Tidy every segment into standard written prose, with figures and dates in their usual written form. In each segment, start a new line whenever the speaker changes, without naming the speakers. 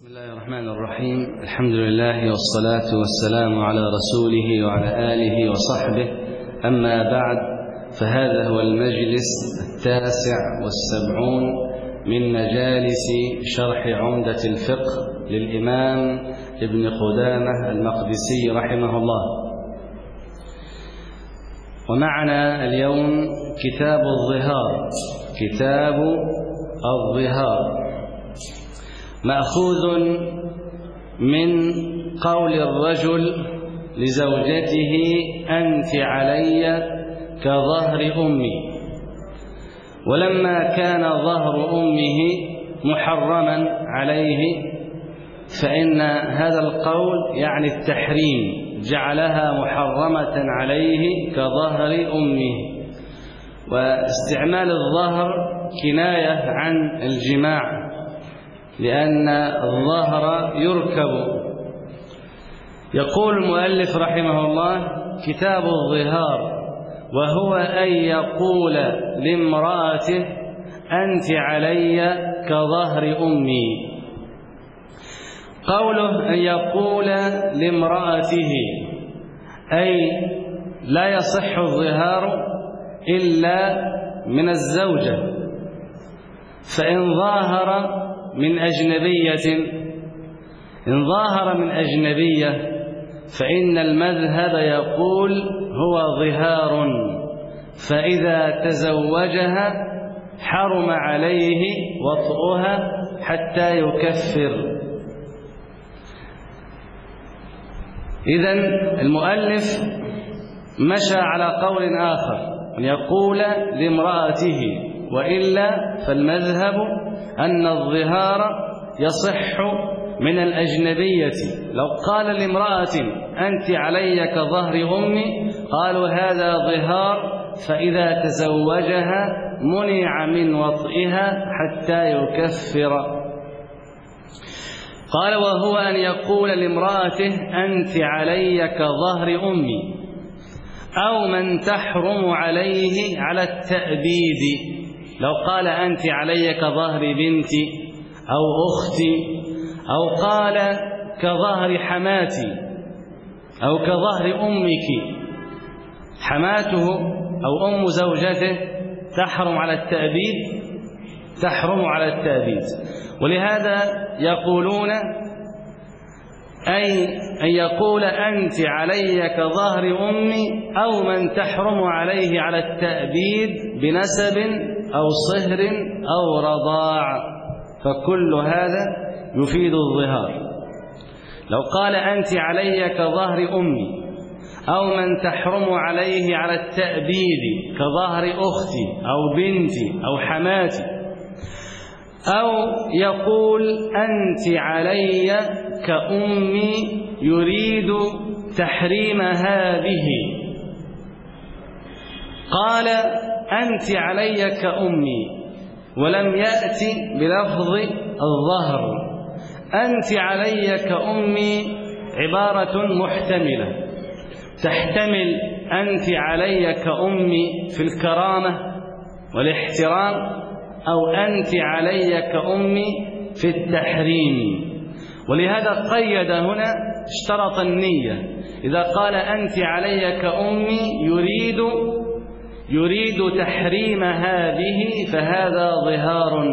بسم الله الرحمن الرحيم. الحمد لله والصلاة والسلام على رسوله وعلى آله وصحبه، أما بعد، فهذا هو المجلس 79 من مجالس شرح عمدة الفقه للإمام ابن قدامة المقدسي رحمه الله. ومعنا اليوم كتاب الظهار مأخوذ من قول الرجل لزوجته: أنت علي كظهر أمي. ولما كان ظهر أمه محرما عليه، فإن هذا القول يعني التحريم، جعلها محرمة عليه كظهر أمه. واستعمال الظهر كناية عن الجماع، لأن الظهر يركب. يقول المؤلف رحمه الله: كتاب الظهار، وهو أن يقول لامرأته: أنت علي كظهر أمي. قوله أن يقول لامرأته، أي لا يصح الظهار إلا من الزوجة، فإن ظاهر من أجنبية فإن المذهب يقول هو ظهار، فإذا تزوجها حرم عليه وطئها حتى يكفر. إذن المؤلف مشى على قول آخر، أن يقول لامرأته، وإلا فالمذهب أن الظهار يصح من الأجنبية. لو قال لامرأة: أنت علي كظهر أمي، قالوا هذا ظهار، فإذا تزوجها منع من وطئها حتى يكفر. قال: وهو أن يقول لامرأته: أنت علي كظهر أمي، أو من تحرم عليه على التأبيد. لو قال: أنت علي كظهر بنتي أو أختي، أو قال كظهر حماتي أو كظهر أمك، حماته أو أم زوجته تحرم على التأبيد. ولهذا يقولون أي أن يقول: أنت علي كظهر أمي، أو من تحرم عليه على التأبيد بنسب أو صهر أو رضاع، فكل هذا يفيد الظهار. لو قال: أنت علي كظهر أمي، أو من تحرم عليه على التأبيد كظهر أختي أو بنتي أو حماتي، أو يقول: أنت علي كأمي يريد تحريمها به. قال: أنت علي كأمي، ولم يأتي بلفظ الظهر. أنت علي كأمي عبارة محتملة، تحتمل أنت علي كأمي في الكرامة والاحترام، أو أنت علي كأمي في التحريم. ولهذا قيد هنا، اشترط النية. إذا قال: أنت علي كأمي يريد تحريم هذه، فهذا ظهار.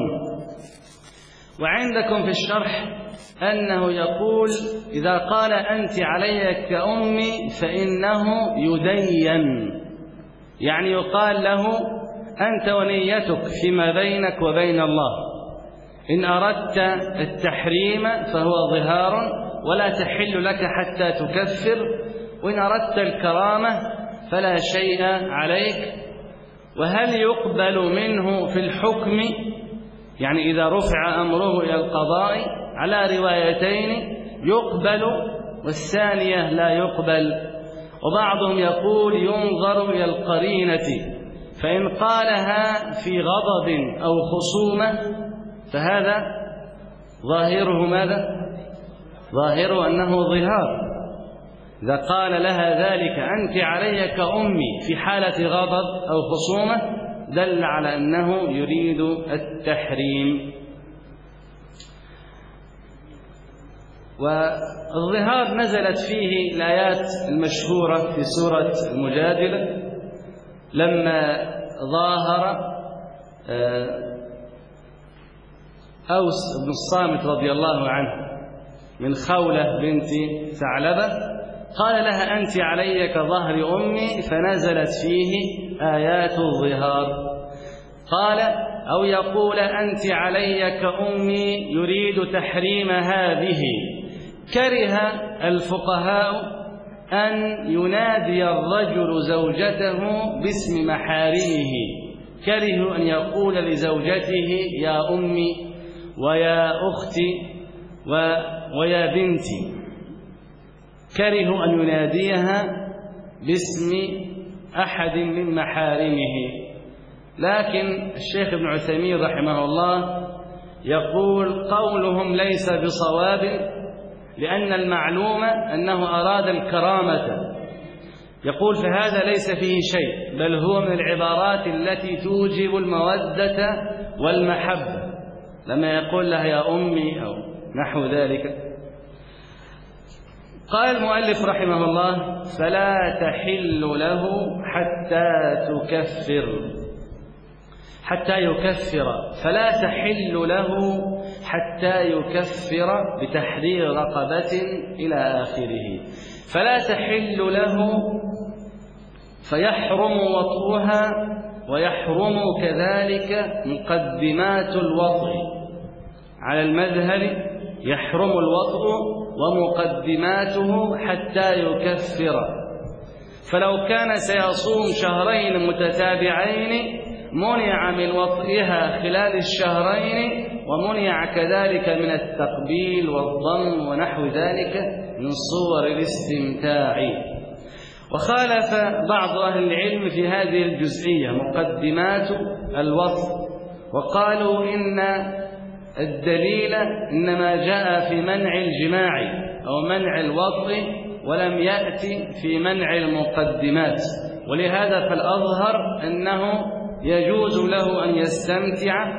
وعندكم في الشرح أنه يقول: إذا قال: أنت علي كأمي، فإنه يدين، يعني يقال له: أنت ونيتك فيما بينك وبين الله، إن أردت التحريم فهو ظهار ولا تحل لك حتى تكفر، وإن أردت الكرامة فلا شيء عليك. وهل يقبل منه في الحكم؟ يعني إذا رفع أمره إلى القضاء على روايتين، يقبل والثانية لا يقبل. وبعضهم يقول: ينظر إلى القرينة، فإن قالها في غضب أو خصومة فهذا ظاهره ماذا؟ ظاهره أنه ظهار. إذا قال لها ذلك: أنت علي كأمي، في حالة غضب أو خصومة، دل على أنه يريد التحريم. والظهار نزلت فيه الآيات المشهورة في سورة المجادلة لما ظاهر أوس بن الصامت رضي الله عنه من خولة بنت ثعلبة، قال لها أنت علي كظهر أمي، فنزلت فيه آيات الظهار. قال أو يقول أنت علي كأمي يريد تحريم هذه. كره الفقهاء أن ينادي الرجل زوجته باسم محارمه، كرهوا أن يقول لزوجته يا أمي ويا أختي ويا بنتي، كرهوا أن يناديها باسم أحد من محارمه. لكن الشيخ ابن عثيمين رحمه الله يقول قولهم ليس بصواب، لأن المعلوم أنه أراد الكرامة. يقول فهذا ليس فيه شيء، بل هو من العبارات التي توجب المودة والمحبة، لما يقول لها يا أمي أو نحو ذلك. قال المؤلف رحمه الله فلا تحل له حتى يكفر، فلا تحل له حتى يكفر بتحرير رقبة إلى آخره. فلا تحل له فيحرم وطئها، ويحرم كذلك مقدمات الوطء. على المذهب يحرم الوطء ومقدماته حتى يكفر. فلو كان سيصوم شهرين متتابعين منع من وطئها خلال الشهرين، ومنع كذلك من التقبيل والضم ونحو ذلك من صور الاستمتاع. وخالف بعض أهل العلم في هذه الجزئية مقدمات الوطء، وقالوا إن الدليل إنما جاء في منع الجماع أو منع الوطء، ولم يأتي في منع المقدمات. ولهذا فالأظهر أنه يجوز له أن يستمتع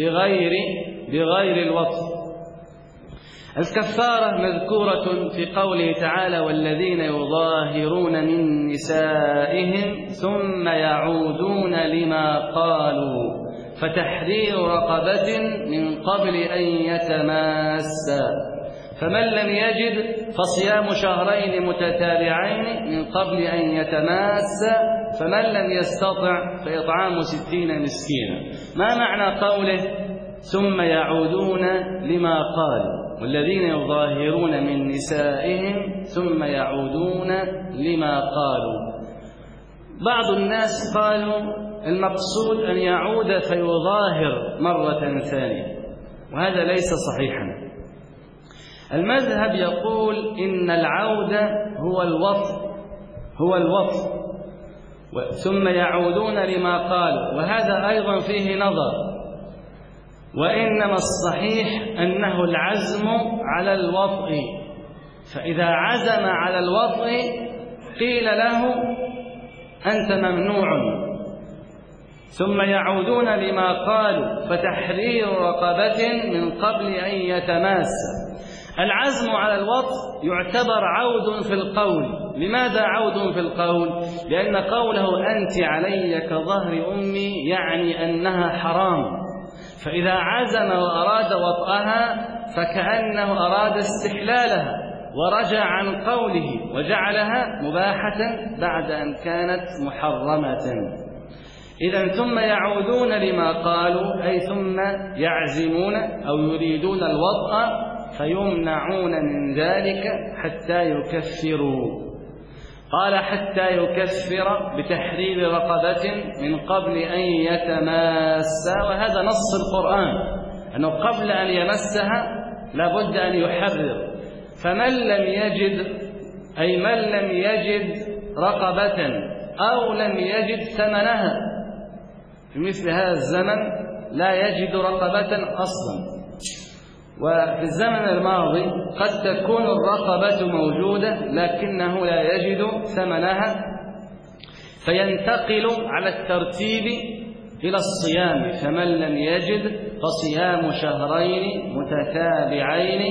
بغير الوطء. الكفارة مذكورة في قوله تعالى والذين يظاهرون من نسائهم ثم يعودون لما قالوا فتحرير رقبة من قبل أن يتماسا، فمن لم يجد فصيام شهرين متتابعين من قبل أن يتماسا، فمن لم يستطع فإطعام 60 مسكينا. ما معنى قوله ثم يعودون لما قالوا والذين يظاهرون من نسائهم ثم يعودون لما قالوا؟ بعض الناس قالوا المقصود أن يعود فيظاهر مرة ثانية، وهذا ليس صحيحا. المذهب يقول إن العودة هو الوطء ثم يعودون لما قالوا، وهذا أيضا فيه نظر، وإنما الصحيح أنه العزم على الوطء. فإذا عزم على الوطء قيل له أنت ممنوع. ثم يعودون لما قالوا فتحرير رقبة من قبل أن يتماسا. العزم على الوطء يعتبر عود في القول. لماذا عود في القول؟ لأن قوله أنت علي كظهر أمي يعني أنها حرام، فإذا عزم وأراد وطئها فكأنه أراد استحلالها ورجع عن قوله وجعلها مباحة بعد أن كانت محرمة. إذن ثم يعودون لما قالوا أي ثم يعزمون أو يريدون الوطء فيمنعون من ذلك حتى يكفروا. قال حتى يكفر بتحرير رقبة من قبل أن يتماسا، وهذا نص القرآن أنه قبل أن يمسها لابد أن يحرر. فمن لم يجد أي من لم يجد رقبة أو لم يجد ثمنها في مثل هذا الزمن لا يجد رقبة أصلا. وفي الزمن الماضي قد تكون الرقبة موجودة لكنه لا يجد ثمنها، فينتقل على الترتيب إلى الصيام. فمن لم يجد فصيام شهرين متتابعين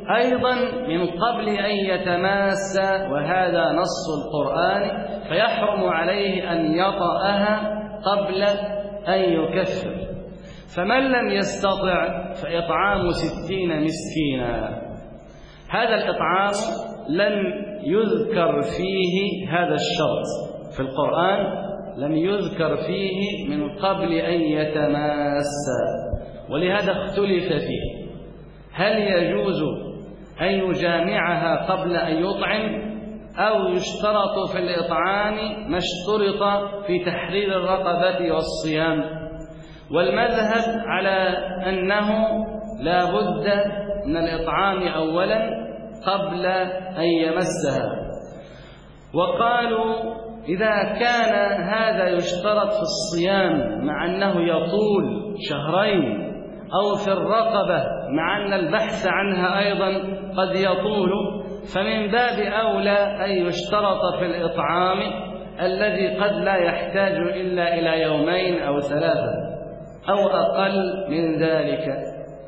أيضا من قبل أن يتماس، وهذا نص القرآن، فيحرم عليه أن يطأها قبل أن يكفر. فمن لم يستطع فإطعام 60 مسكينا. هذا الإطعام لم يذكر فيه هذا الشرط في القرآن، لم يذكر فيه من قبل أن يتماس، ولهذا اختلف فيه: هل يجوز أن يجامعها قبل أن يطعم، أو يشترط في الإطعام ما اشترط في تحرير الرقبة والصيام؟ والمذهب على أنه لا بد من الإطعام أولا قبل أن يمسها. وقالوا إذا كان هذا يشترط في الصيام مع أنه يطول شهرين، أو في الرقبة مع أن البحث عنها أيضا قد يطول، فمن باب أولى أن يشترط في الإطعام الذي قد لا يحتاج إلا إلى 2 أو 3 أو أقل من ذلك.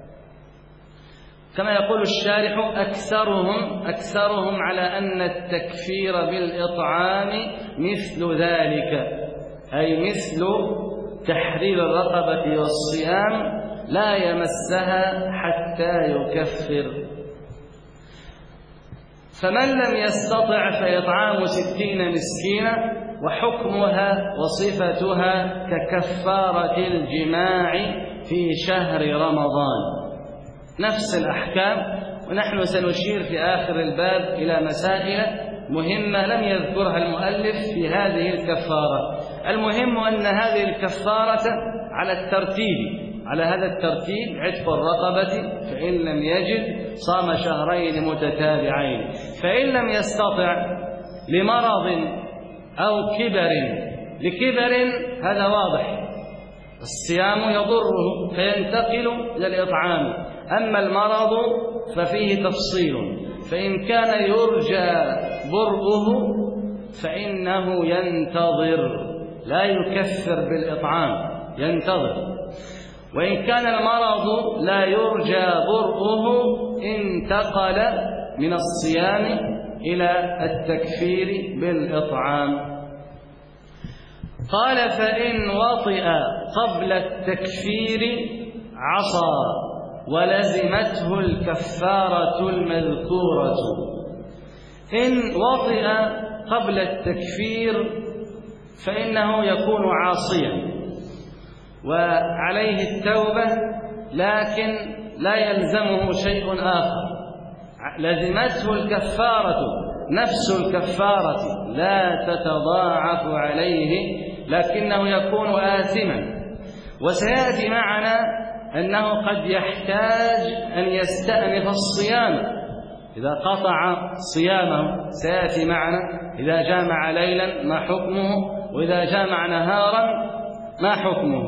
كما يقول الشارح: أكثرهم على أن التكفير بالإطعام مثل ذلك، أي مثل تحرير الرقبة والصيام، لا يمسها حتى يكفر. فمن لم يستطع فإطعام 60 مسكينا، وحكمها وصفتها ككفارة الجماع في شهر رمضان، نفس الأحكام. ونحن سنشير في آخر الباب إلى مسائل مهمة لم يذكرها المؤلف في هذه الكفارة. المهم أن هذه الكفارة على هذا الترتيب: عتق الرقبة، فإن لم يجد صام شهرين متتابعين، فإن لم يستطع لمرض أو كبر، لكبر هذا واضح، الصيام يضره فينتقل إلى الإطعام. أما المرض ففيه تفصيل، فإن كان يرجى برؤه فإنه ينتظر، لا يكفر بالإطعام، ينتظر. وإن كان المرض لا يرجى برؤه انتقل من الصيام إلى التكفير بالإطعام. قال: فإن وطئ قبل التكفير عصى ولزمته الكفارة المذكورة. إن وطئ قبل التكفير فإنه يكون عاصيا وعليه التوبة، لكن لا يلزمه شيء آخر، لزمته الكفارة، نفس الكفارة لا تتضاعف عليه، لكنه يكون آثما. وسيأتي معنا أنه قد يحتاج أن يستأنف الصيام إذا قطع صيامه، سيأتي معنا إذا جامع ليلا ما حكمه، وإذا جامع نهارا ما حكمه.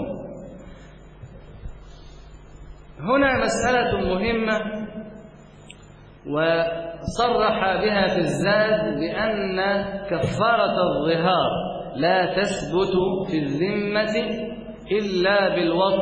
هنا مسألة مهمة وصرح بها في الزاد بأن كفارة الظهار لا تثبت في الذمة إلا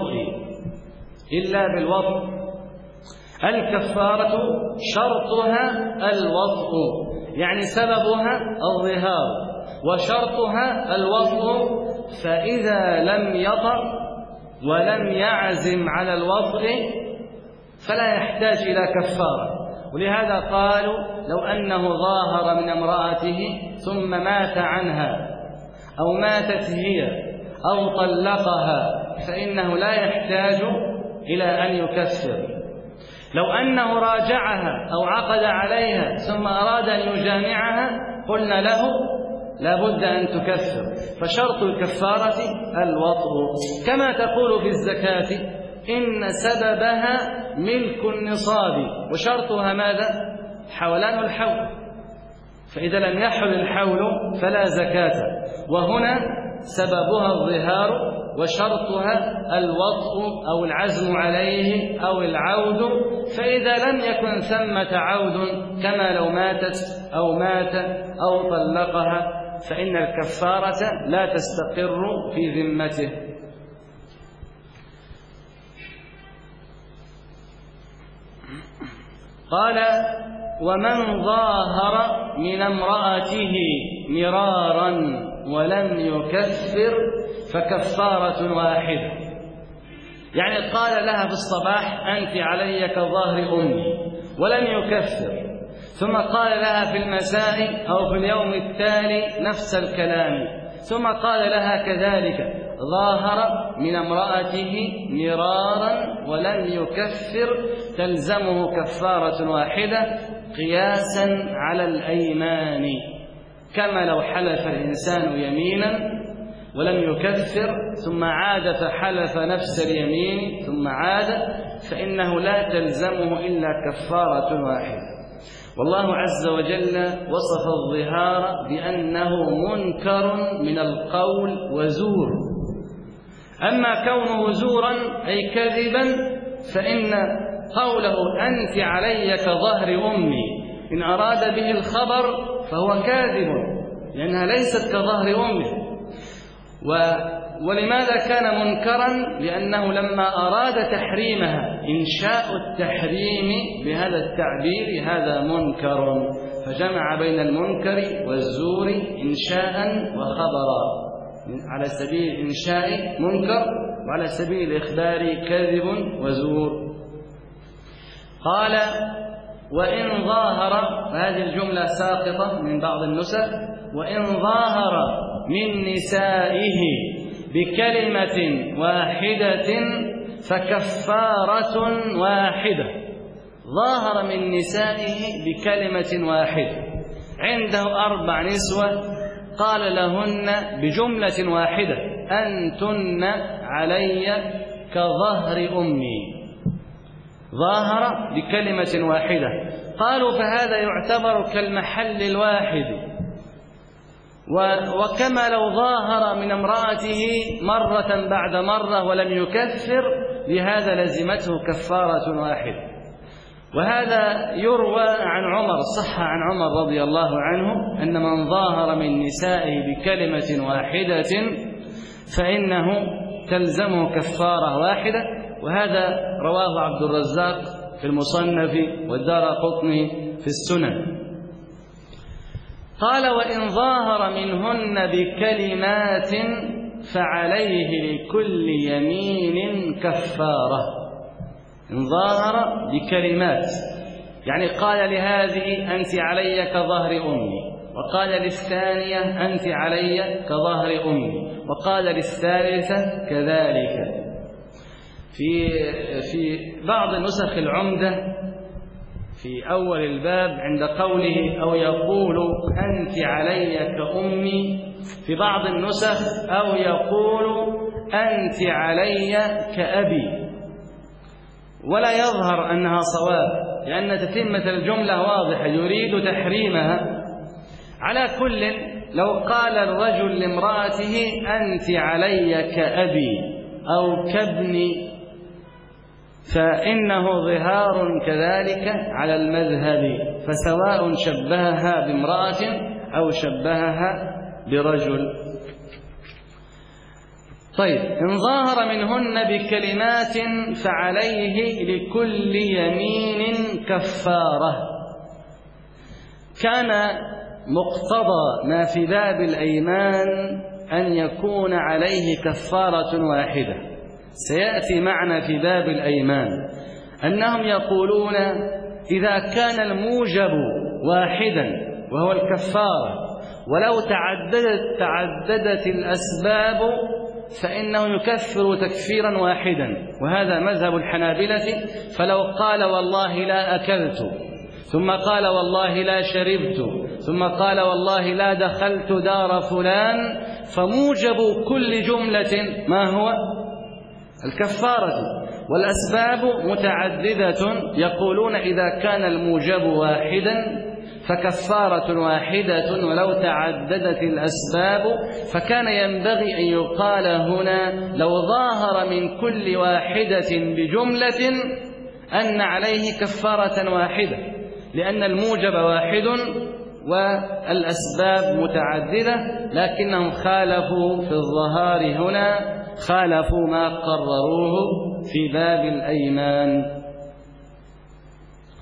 بالوطء. الكفارة شرطها الوطء، يعني سببها الظهار وشرطها الوطء، فإذا لم يطأ ولم يعزم على الوطء فلا يحتاج إلى كفارة. ولهذا قالوا: لو أنه ظاهر من امرأته ثم مات عنها أو ماتت هي أو طلقها فإنه لا يحتاج إلى أن يكفر. لو أنه راجعها أو عقد عليها ثم أراد أن يجامعها قلنا له لا بد أن تكفر، فشرط الكفارة الوطء. كما تقول في الزكاة: إن سببها ملك النصاب، وشرطها ماذا؟ حولان الحول، فإذا لم يحل الحول فلا زكاة. وهنا سببها الظهار وشرطها الوطء أو العزم عليه أو العود، فإذا لم يكن ثمة عود كما لو ماتت أو مات أو طلقها فإن الكفارة لا تستقر في ذمته. قال: ومن ظاهر من امرأته مرارا ولم يكفر فكفارة واحدة. يعني قال لها في الصباح: أنت علي كظهر أمي، ولم يكفر. ثم قال لها في المساء أو في اليوم التالي نفس الكلام. ثم قال لها كذلك: ظاهر من امرأته مرارا ولم يكفر، تلزمه كفارة واحدة قياسا على الأيمان. كما لو حلف الإنسان يمينا ولم يكفر ثم عاد فحلف نفس اليمين ثم عاد، فإنه لا تلزمه إلا كفارة واحدة. والله عز وجل وصف الظهار بأنه منكر من القول وزور. أما كونه زورا أي كذبا فإن قوله أنت علي كظهر أمي إن أراد به الخبر فهو كاذب، لأنها ليست كظهر أمه. ولماذا كان منكرا؟ لأنه لما أراد تحريمها إنشاء التحريم بهذا التعبير هذا منكر، فجمع بين المنكر والزور إنشاء وخبرا، على سبيل الإنشاء منكر وعلى سبيل الإخبار كذب وزور. قال: وإن ظاهر، هذه الجملة ساقطة من بعض النسخ، وإن ظاهر من نسائه بكلمة واحدة فكفارة واحدة. ظاهر من نسائه بكلمة واحدة، عنده 4 نسوة، قال لهن بجملة واحدة: أنتن علي كظهر أمي. ظاهر بكلمة واحدة. قالوا: فهذا يعتبر كالمحل الواحد، وكما لو ظاهر من امرأته مرة بعد مرة ولم يكفر، لهذا لزمته كفارة واحدة. وهذا يروى عن عمر، صح عن عمر رضي الله عنه، أن من ظاهر من نسائه بكلمة واحدة فإنه تلزمه كفارة واحدة. وهذا رواه عبد الرزاق في المصنف والدارقطني في السنن. قال: وإن ظاهر منهن بكلمات فعليه لكل يمين كفارة. إن ظاهر بكلمات، يعني قال لهذه: أنت علي كظهر أمي، وقال للثانية: أنت علي كظهر أمي، وقال للثالثة كذلك. في بعض نسخ العمدة في أول الباب عند قوله: أو يقول أنت علي كأمي، في بعض النسخ: أو يقول أنت علي كأبي. ولا يظهر أنها صواب، لأن تتمة الجملة واضحة، يريد تحريمها. على كل، لو قال الرجل لامرأته: أنت علي كأبي أو كابني، فإنه ظهار كذلك على المذهب، فسواء شبهها بامرأة أو شبهها برجل. طيب: إن ظاهر منهن بكلمات فعليه لكل يمين كفارة. كان مقتضى ما في باب الأيمان أن يكون عليه كفارة واحدة. سيأتي معنا في باب الأيمان أنهم يقولون: إذا كان الموجب واحدا وهو الكفارة، ولو تعددت الأسباب فإنه يكفر تكفيرا واحدا، وهذا مذهب الحنابلة. فلو قال: والله لا أكلت، ثم قال: والله لا شربت، ثم قال: والله لا دخلت دار فلان، فموجب كل جملة ما هو؟ الكفارة. والأسباب متعددة، يقولون: إذا كان الموجب واحدا فكفارة واحدة ولو تعددت الأسباب. فكان ينبغي أن يقال هنا: لو ظاهر من كل واحدة بجملة أن عليه كفارة واحدة، لأن الموجب واحد والأسباب متعددة. لكنهم خالفوا في الظهار هنا، خالفوا ما قرروه في باب الأيمان.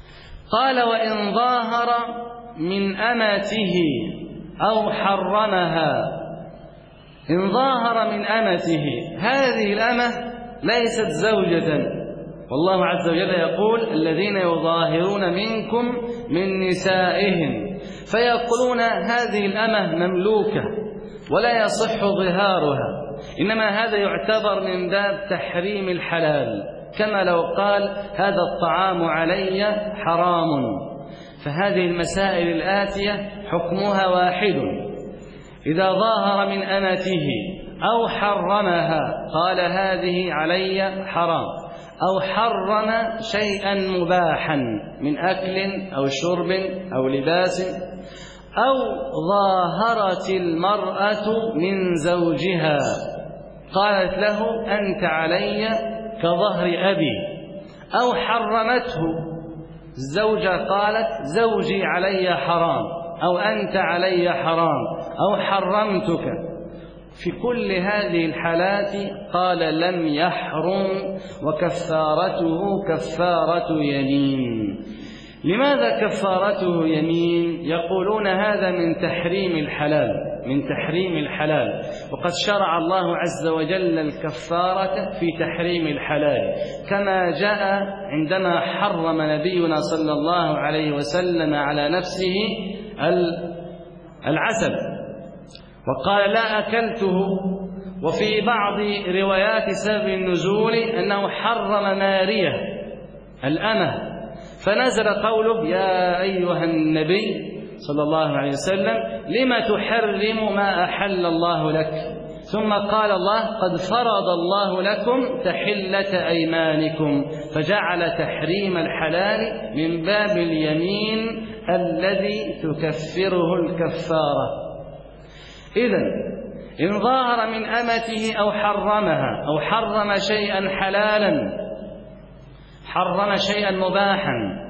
قال وإن ظاهر من أمته أو حرمها. إن ظاهر من أمته، هذه الأمة ليست زوجة، والله عز وجل يقول الذين يظاهرون منكم من نسائهم، فيقولون هذه الأمة مملوكة ولا يصح ظهارها، إنما هذا يعتبر من باب تحريم الحلال، كما لو قال هذا الطعام علي حرام. فهذه المسائل الآتية حكمها واحد: إذا ظاهر من أمته أو حرمها قال هذه علي حرام، أو حرم شيئا مباحا من أكل أو شرب أو لباس، أو ظاهرت المرأة من زوجها قالت له أنت علي كظهر أبي، أو حرمته الزوجة قالت زوجي علي حرام، أو أنت علي حرام، أو حرمتك، في كل هذه الحالات قال لم يحرم، وكفارته كفارة يمين. لماذا كفارته يمين؟ يقولون هذا من تحريم الحلال، من تحريم الحلال، وقد شرع الله عز وجل الكفارة في تحريم الحلال، كما جاء عندما حرم نبينا صلى الله عليه وسلم على نفسه العسل وقال لا أكلته. وفي بعض روايات سبب النزول أنه حرم مارية الأمة، فنزل قوله يا أيها النبي صلى الله عليه وسلم لما تحرم ما أحل الله لك، ثم قال الله قد فرض الله لكم تحلة أيمانكم، فجعل تحريم الحلال من باب اليمين الذي تكفره الكفارة. إذن إن ظاهر من أمته أو حرمها، أو حرم شيئا حلالا، حرم شيئا مباحا،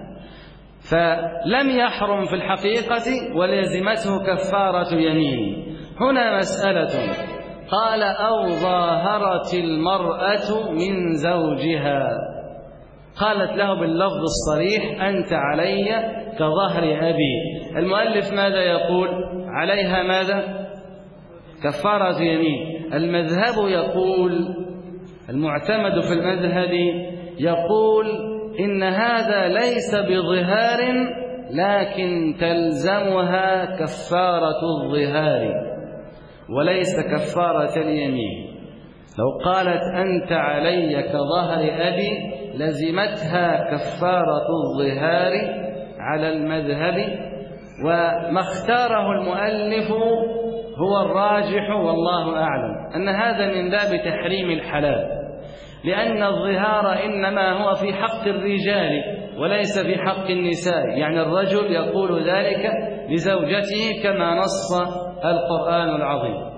فلم يحرم في الحقيقة ولزمته كفارة يمين. هنا مسألة، قال أو ظاهرت المرأة من زوجها، قالت له باللفظ الصريح أنت علي كظهر أبي. المؤلف ماذا يقول عليها؟ ماذا؟ كفارة يمين. المذهب يقول، المعتمد في المذهب يقول إن هذا ليس بظهار، لكن تلزمها كفارة الظهار وليس كفارة اليمين. لو قالت أنت علي كظهر أبي لزمتها كفارة الظهار على المذهب، وما اختاره المؤلف هو الراجح والله أعلم، أن هذا من باب تحريم الحلال، لأن الظهار إنما هو في حق الرجال وليس في حق النساء، يعني الرجل يقول ذلك لزوجته كما نص القرآن العظيم.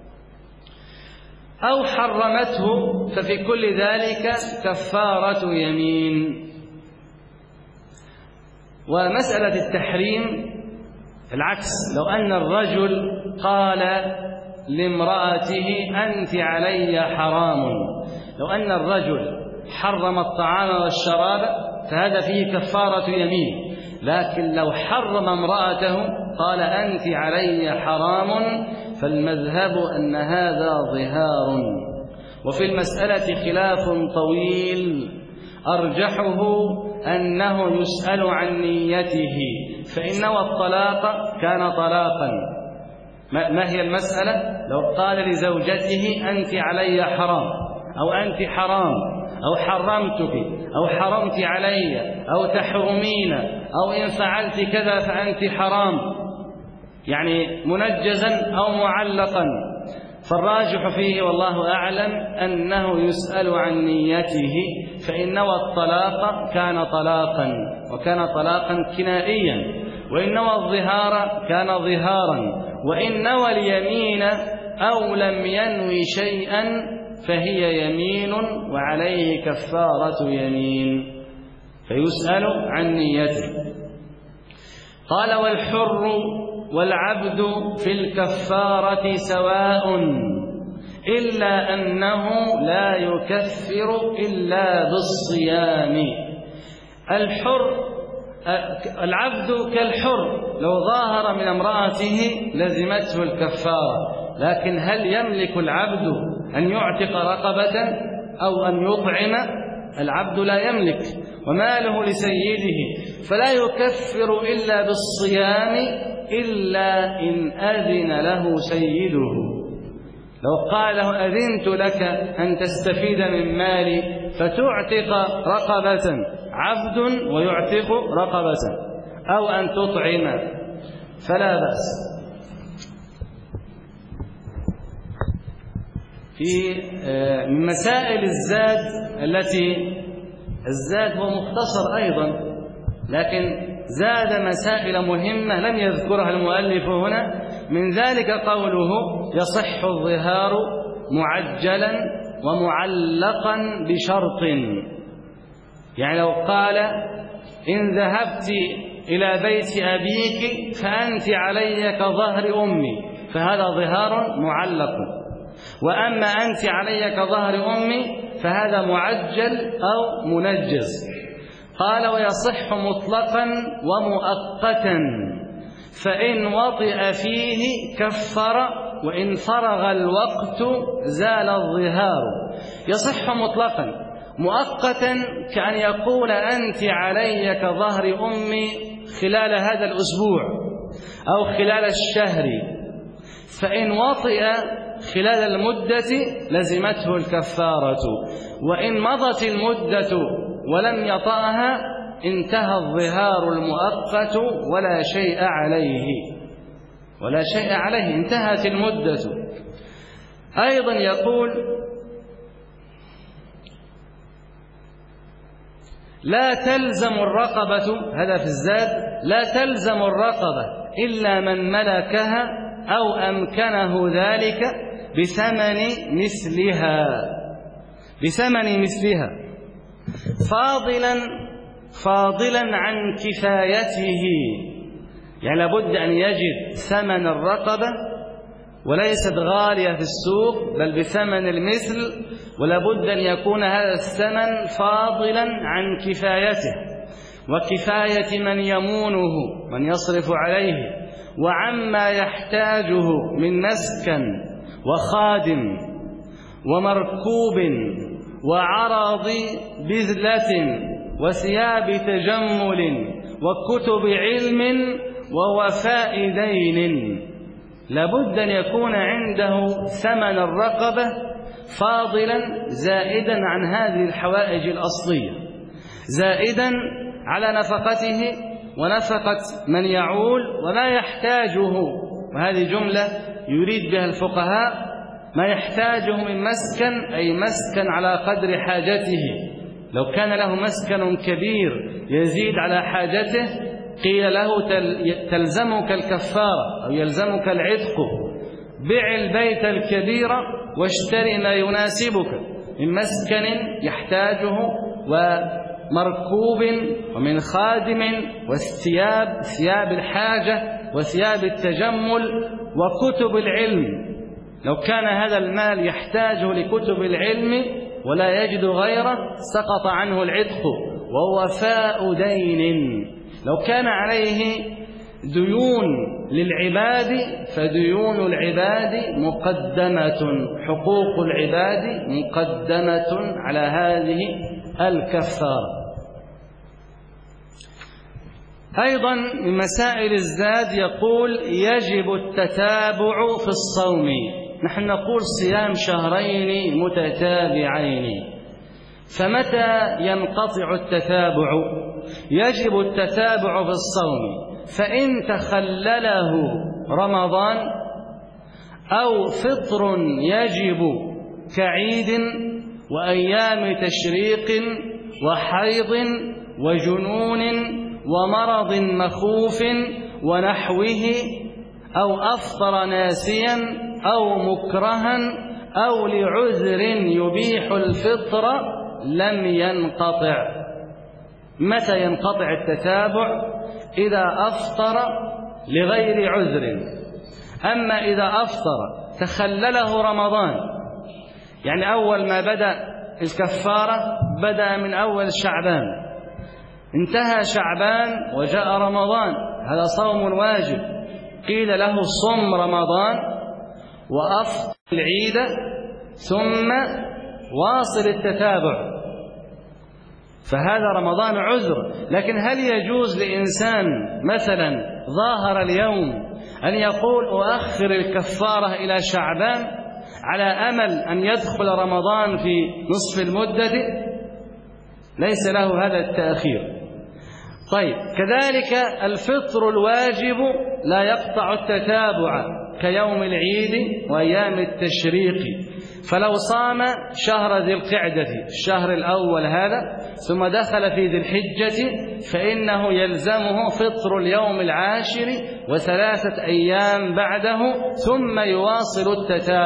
أو حرمته ففي كل ذلك كفارة يمين. ومسألة التحريم العكس، لو أن الرجل قال لامرأته أنت علي حرام، لو أن الرجل حرم الطعام والشراب فهذا فيه كفارة يمين، لكن لو حرم امرأته قال أنت علي حرام فالمذهب أن هذا ظهار. وفي المسألة خلاف طويل، أرجحه أنه يسأل عن نيته، فإن نوى الطلاق كان طلاقا. ما هي المسألة؟ لو قال لزوجته أنت علي حرام، أو أنت حرام، أو حرمتك، أو حرمت علي، أو تحرمين، أو إن فعلت كذا فأنت حرام، يعني منجزا أو معلقا، فالراجح فيه والله أعلم أنه يسأل عن نيته، فإن نوى الطلاق كان طلاقا، وكان طلاقا كنائيا، وإن نوى الظهار كان ظهارا، وإن نوى اليمين أو لم ينوي شيئا فهي يمين وعليه كفارة يمين، فيسأل عن نيته. قال والحر والعبد في الكفارة سواء، إلا أنه لا يكفر إلا بالصيام. الحر العبد كالحر لو ظاهر من امرأته لزمته الكفارة، لكن هل يملك العبد أن يعتق رقبة أو أن يطعم؟ العبد لا يملك، وماله لسيده، فلا يكفر إلا بالصيام إلا إن أذن له سيده. لو قال له أذنت لك أن تستفيد من مالي فتعتق رقبة، عبد ويعتق رقبة، أو أن تطعم فلا بأس. في من مسائل الزاد الزاد هو مختصر أيضا، لكن زاد مسائل مهمة لم يذكرها المؤلف هنا. من ذلك قوله يصح الظهار معجلا ومعلقا بشرط، يعني لو قال إن ذهبت إلى بيت أبيك فأنت علي كظهر أمي، فهذا ظهار معلق، وأما أنت علي كظهر أمي فهذا معجل أو منجز. قال ويصح مطلقا ومؤقتا، فإن وطئ فيه كفر، وإن فرغ الوقت زال الظهار. يصح مطلقا، مؤقتا كأن يقول أنت علي كظهر أمي خلال هذا الأسبوع أو خلال الشهر، فإن وطئ خلال المدة لزمته الكفارة، وإن مضت المدة ولم يطأها انتهى الظهار المؤقت ولا شيء عليه، انتهت المدة. أيضا يقول لا تلزم الرقبة، هذا في الزاد، لا تلزم الرقبة إلا من ملكها أو أمكنه ذلك بثمن مثلها فاضلا عن كفايته، يعني لابد أن يجد ثمن الرقبة وليست غالية في السوق بل بثمن المثل، ولابد أن يكون هذا الثمن فاضلا عن كفايته وكفاية من يمونه من يصرف عليه، وعما يحتاجه من مسكن وخادم ومركوب وعرض بذلة وثياب تجمل وكتب علم ووفاء دين. لابد أن يكون عنده ثمن الرقبة فاضلا زائدا عن هذه الحوائج الأصلية، زائدا على نفقته ونفقة من يعول وما يحتاجه. وهذه جملة يريد بها الفقهاء ما يحتاجه من مسكن، أي مسكن على قدر حاجته. لو كان له مسكن كبير يزيد على حاجته قيل له تلزمك الكفارة أو يلزمك العتق، بع البيت الكبير واشتري ما يناسبك من مسكن يحتاجه ومركوب ومن خادم والثياب، ثياب الحاجة وثياب التجمل وكتب العلم. لو كان هذا المال يحتاجه لكتب العلم ولا يجد غيره سقط عنه العتق ووفاء دين. لو كان عليه ديون للعباد فديون العباد مقدمة، حقوق العباد مقدمة على هذه الكفارة. أيضا من مسائل الزاد يقول يجب التتابع في الصوم. نحن نقول صيام شهرين متتابعين، فمتى ينقطع التتابع؟ يجب التتابع في الصوم فإن تخلله رمضان أو فطر يجب كعيد وأيام تشريق وحيض وجنون ومرض مخوف ونحوه، أو أفطر ناسيا أو مكرها أو لعذر يبيح الفطر لم ينقطع. متى ينقطع التتابع؟ إذا أفطر لغير عذر. أما إذا أفطر تخلله رمضان، يعني أول ما بدأ الكفارة بدأ من أول شعبان، انتهى شعبان وجاء رمضان، هذا صوم واجب، قيل له صم رمضان وأفطر العيد ثم واصل التتابع، فهذا رمضان عذر. لكن هل يجوز لإنسان مثلا ظاهر اليوم أن يقول أؤخر الكفارة إلى شعبان على أمل أن يدخل رمضان في نصف المدة؟ ليس له هذا التأخير. طيب، كذلك الفطر الواجب لا يقطع التتابع كيوم العيد وأيام التشريق، فلو صام شهر ذي القعدة الشهر الأول هذا ثم دخل في ذي الحجة فإنه يلزمه فطر اليوم العاشر و3 أيام بعده، ثم يواصل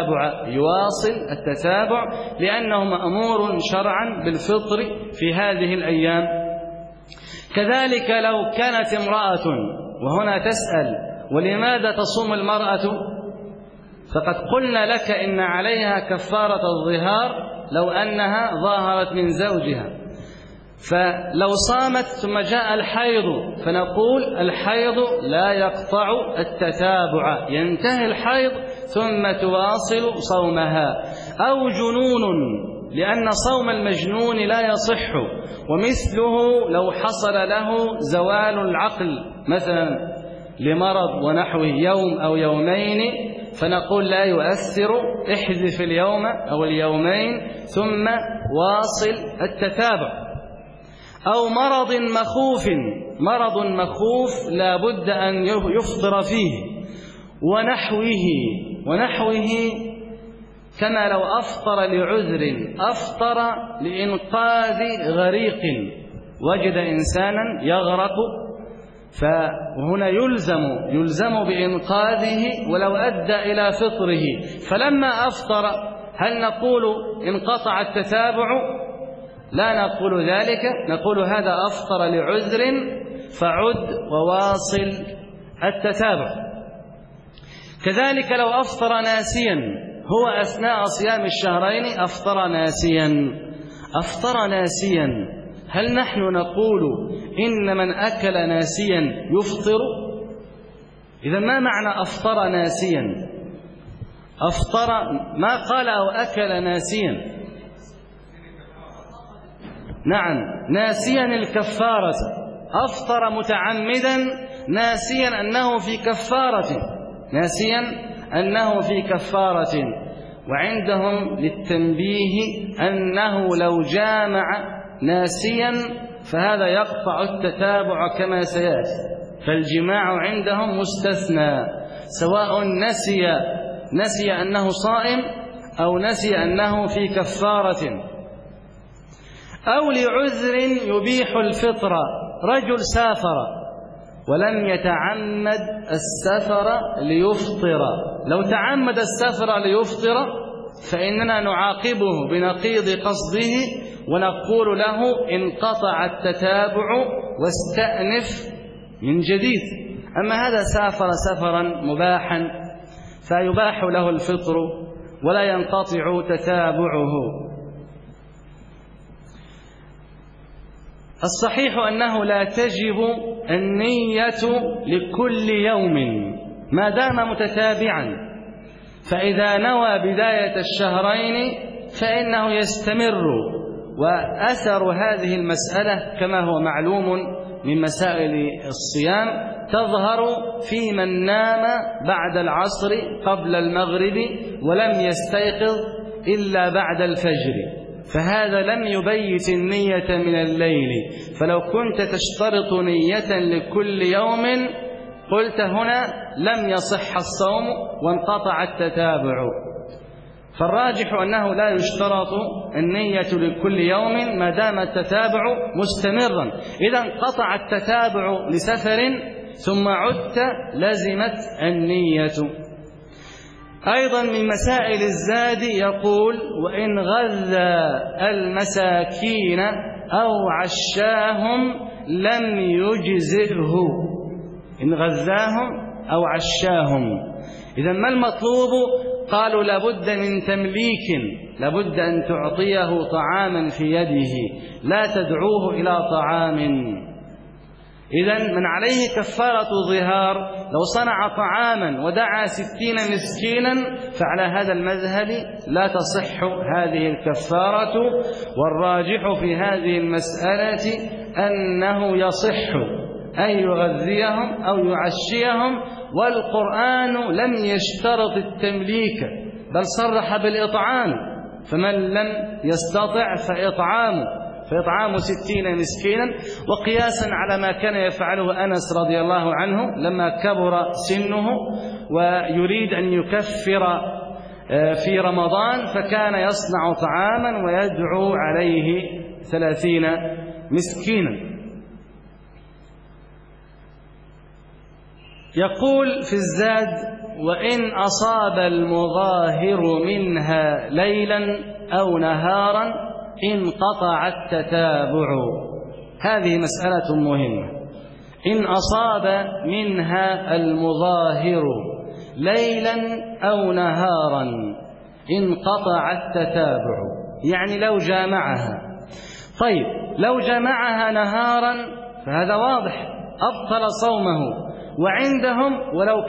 التتابع لأنه مأمور شرعا بالفطر في هذه الأيام. كذلك لو كانت امرأة، وهنا تسأل ولماذا تصوم المرأة؟ فقد قلنا لك إن عليها كفارة الظهار لو أنها ظاهرت من زوجها، فلو صامت ثم جاء الحيض فنقول الحيض لا يقطع التتابع، ينتهي الحيض ثم تواصل صومها. أو جنون، لأن صوم المجنون لا يصح، ومثله لو حصل له زوال العقل مثلا لمرض ونحوه يوم أو يومين، فنقول لا يؤثر، احذف اليوم أو اليومين ثم واصل التتابع. أو مرض مخوف لا بد أن يفطر فيه، ونحوه كما لو أفطر لعذر، أفطر لإنقاذ غريق، وجد إنسانا يغرق فهنا يلزم بإنقاذه ولو أدى إلى فطره، فلما أفطر هل نقول انقطع التتابع؟ لا نقول ذلك، نقول هذا أفطر لعذر فعد وواصل التتابع. كذلك لو أفطر ناسيا، هو أثناء صيام الشهرين أفطر ناسيا، هل نحن نقول إن من أكل ناسيا يفطر؟ إذا ما معنى أفطر ناسيا؟ أفطر ما قال أو أكل ناسيا، نعم ناسيا الكفارة، أفطر متعمدا ناسيا أنه في كفارة، وعندهم للتنبيه أنه لو جامع ناسيا فهذا يقطع التتابع كما سيأتي، فالجماع عندهم مستثنى، سواء نسي أنه صائم أو نسي أنه في كفارة. أو لعذر يبيح الفطر، رجل سافر ولم يتعمد السفر ليفطر، لو تعمد السفر ليفطر فإننا نعاقبه بنقيض قصده ونقول له انقطع التتابع واستأنف من جديد. أما هذا سافر سفرا مباحا فيباح له الفطر ولا ينقطع تتابعه. الصحيح أنه لا تجب النية لكل يوم ما دام متتابعا، فإذا نوى بداية الشهرين فإنه يستمر. وأثر هذه المسألة كما هو معلوم من مسائل الصيام تظهر في من نام بعد العصر قبل المغرب ولم يستيقظ إلا بعد الفجر، فهذا لم يبيت النية من الليل، فلو كنت تشترط نية لكل يوم قلت هنا لم يصح الصوم وانقطع التتابع. فالراجح أنه لا يشترط النية لكل يوم ما دام التتابع مستمرا، إذا انقطع التتابع لسفر ثم عدت لزمت النية. أيضا من مسائل الزاد يقول وإن غذى المساكين أو عشاهم لم يجزئه، إن غذاهم أو عشاهم. إذا ما المطلوب؟ قالوا لابد من تمليك، لابد أن تعطيه طعاما في يده، لا تدعوه إلى طعام. إذن من عليه كفارة ظهار لو صنع طعاما ودعا 60 مسكينا، فعلى هذا المذهب لا تصح هذه الكفارة. والراجح في هذه المسألة أنه يصح أن يغذيهم أو يعشيهم، والقرآن لم يشترط التمليك بل صرح بالإطعام، فمن لم يستطع فإطعام 60 مسكينا. وقياسا على ما كان يفعله أنس رضي الله عنه لما كبر سنه ويريد أن يكفر في رمضان، فكان يصنع طعاما ويدعو عليه 30 مسكينا. يقول في الزاد: وإن أصاب المظاهر منها ليلا أو نهارا انقطع التتابع. هذه مسألة مهمة. إن أصاب منها المظاهر ليلا أو نهارا انقطع التتابع، يعني لو جامعها. طيب لو جامعها نهارا فهذا واضح أبطل صومه، وعندهم ولو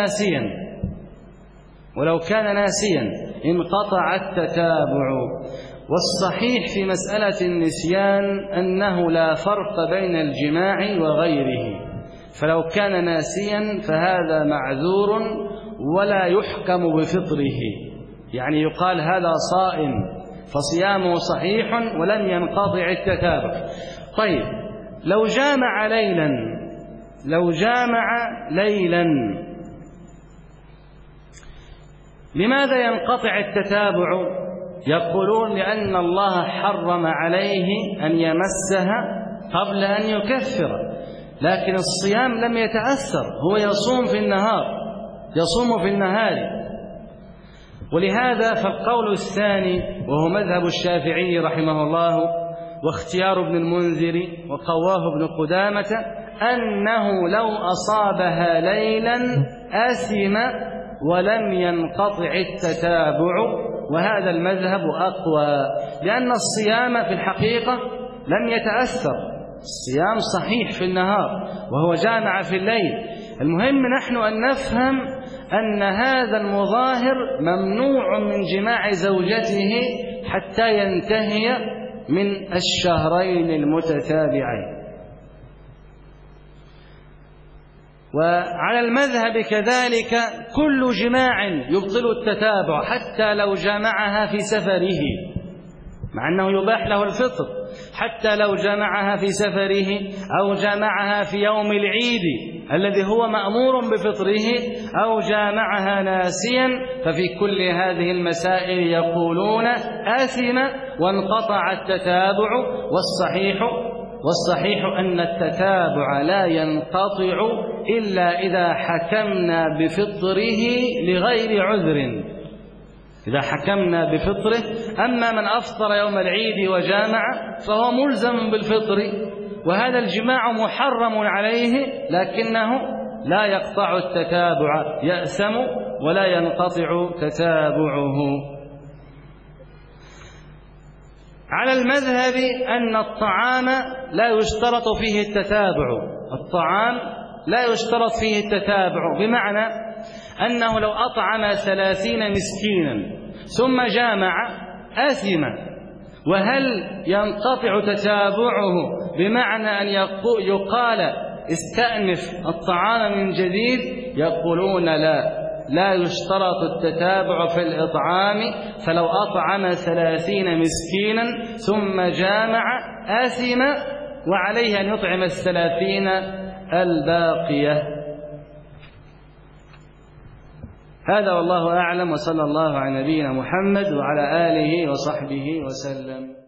كان ناسيا انقطع التتابع. والصحيح في مسألة النسيان أنه لا فرق بين الجماع وغيره، فلو كان ناسيا فهذا معذور ولا يحكم بفطره، يعني يقال هذا صائم فصيامه صحيح ولم ينقطع التتابع. طيب لو جامع ليلا لماذا ينقطع التتابع؟ يقولون لأن الله حرم عليه أن يمسها قبل أن يكفر، لكن الصيام لم يتأثر، هو يصوم في النهار. ولهذا فالقول الثاني وهو مذهب الشافعي رحمه الله واختيار ابن المنذر وقواه ابن قدامة أنه لو أصابها ليلا أثم ولم ينقطع التتابع، وهذا المذهب أقوى، لأن الصيام في الحقيقة لم يتأثر، الصيام صحيح في النهار وهو جامع في الليل. المهم نحن أن نفهم أن هذا المظاهر ممنوع من جماع زوجته حتى ينتهي من الشهرين المتتابعين. وعلى المذهب كذلك كل جماع يبطل التتابع حتى لو جامعها في سفره، مع أنه يباح له الفطر، حتى لو جامعها في سفره أو جامعها في يوم العيد الذي هو مأمور بفطره أو جامعها ناسيا، ففي كل هذه المسائل يقولون آثم وانقطع التتابع. والصحيح أن التتابع لا ينقطع إلا إذا حكمنا بفطره لغير عذر، إذا حكمنا بفطره. أما من أفطر يوم العيد وجامع فهو ملزم بالفطر، وهذا الجماع محرم عليه لكنه لا يقطع التتابع، يأثم ولا ينقطع تتابعه. على المذهب أن الطعام لا يشترط فيه التتابع، بمعنى أنه لو أطعم 30 مسكينا ثم جامع آثم. وهل ينقطع تتابعه بمعنى أن يقال استأنف الطعام من جديد؟ يقولون لا يشترط التتابع في الإطعام، فلو أطعم 30 مسكينا ثم جامع آثم وعليه أن يطعم 30 الباقية. هذا والله أعلم، وصلى الله على نبينا محمد وعلى آله وصحبه وسلم.